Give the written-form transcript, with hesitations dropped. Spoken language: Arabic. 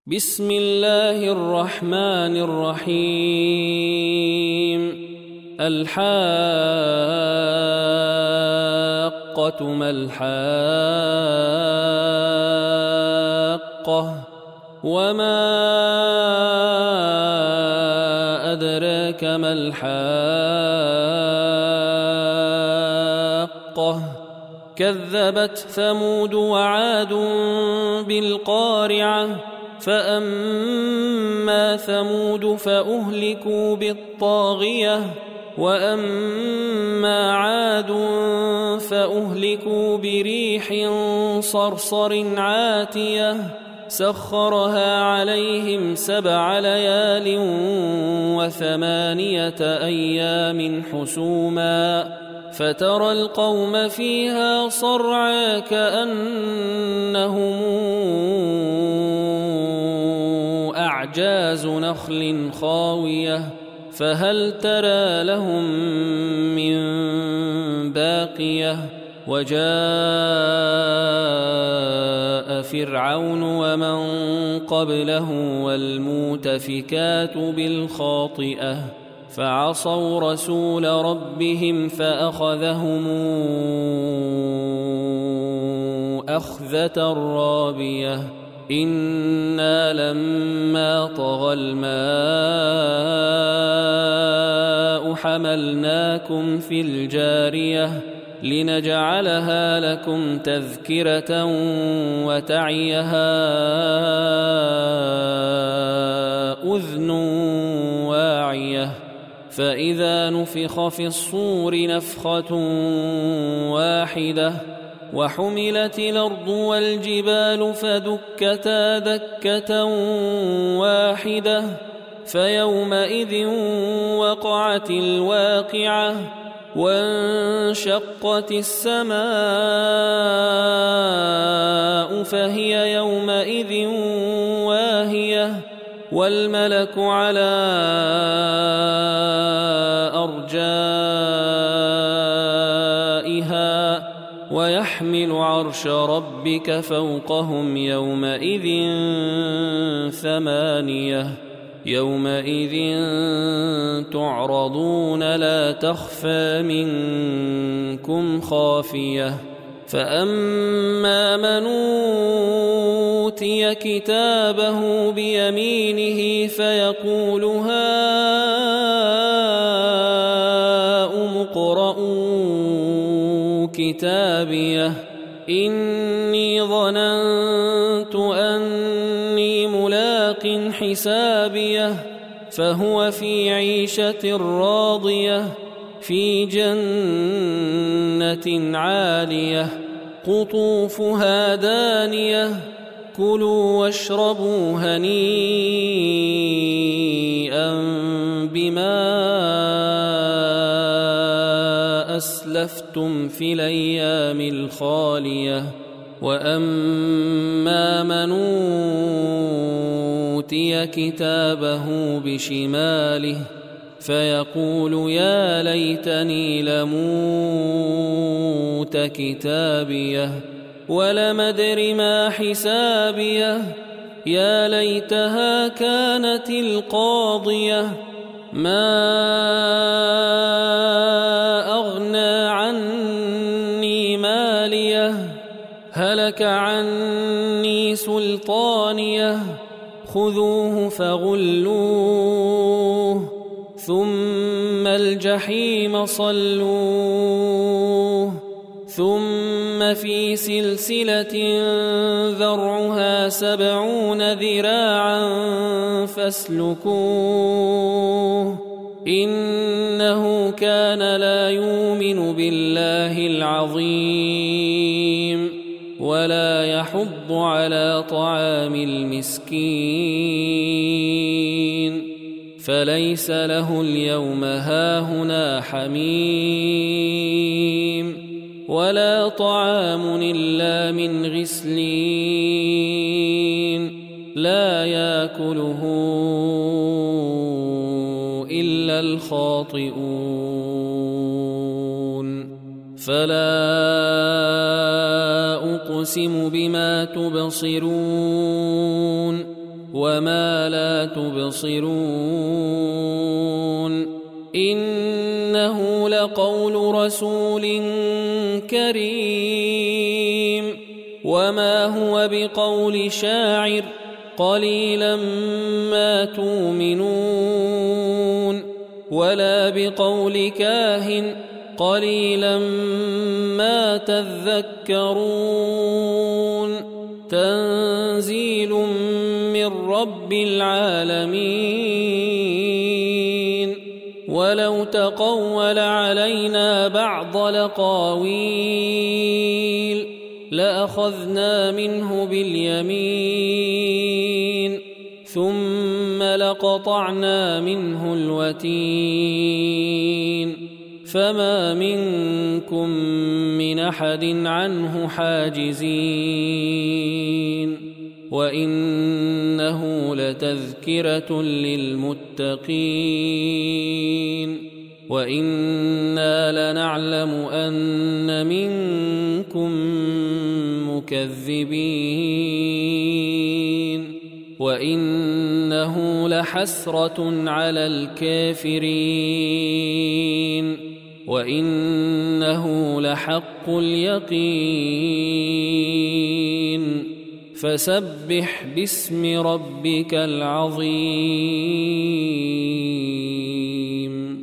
بسم الله الرحمن الرحيم. الحاقة ما الحاقة وما أدراك ما الحاقة كذبت ثمود وعاد بالقارعة فأما ثمود فأهلكوا بالطاغية وأما عاد فأهلكوا بريح صرصر عاتية سخرها عليهم 7 ليال و8 أيام حسوما فترى القوم فيها صرعى كأنهم أعجاز نخل خاوية فهل ترى لهم من باقية وجاء فرعون ومن قبله والمؤتفكات بالخاطئة فعصوا رسول ربهم فأخذهم أخذة رابية إنا لما طغى الماء حملناكم في الجارية لنجعلها لكم تذكرة وتعيها أذن واعية فإذا نفخ في الصور نفخة واحدة وحملت الأرض والجبال فدكتا دكة واحدة فيومئذ وقعت الواقعة وانشقت السماء فهي يومئذ واهية والملك على أرجائها ويحمل عرش ربك فوقهم يومئذ 8 يومئذ تعرضون لا تخفى منكم خافية فأما من أوتي كتابه بيمينه فيقول هاؤم اقرءوا كتابيه إني ظننت أني ملاق حسابيه فهو في عيشة راضية في جنة عالية قطوفها دانية كلوا واشربوا هنيئا بما أسلفتم في الأيام الخالية وأما من أوتي كتابه بشماله فيقول يا ليتني لموت كتابيه ولم أدر ما حسابيه يا ليتها كانت القاضية ما أغنى عني ماليه هلك عني سلطانيه خذوه فغلوه ثم الجحيم صلوه ثم في سلسلة ذرعها 70 ذراعا فاسلكوه إنه كان لا يؤمن بالله العظيم ولا يحض على طعام المسكين فليس له اليوم هاهنا حميم ولا طعام إلا من غسلين لا يأكله إلا الخاطئون فلا أقسم بما تبصرون وما لا تبصرون إنه لقول رسول كريم وما هو بقول شاعر قليلا ما تؤمنون ولا بقول كاهن قليلا ما تذكرون تنزيل من رب العالمين ولو تقول علينا بعض الأقاويل لأخذنا منه باليمين ثم لقطعنا منه الوتين فما منكم من أحد عنه حاجزين وإنه لتذكرة للمتقين وإنا لنعلم أن منكم مكذبين وإنه لحسرة على الكافرين وإنه لحق اليقين فسبح باسم ربك العظيم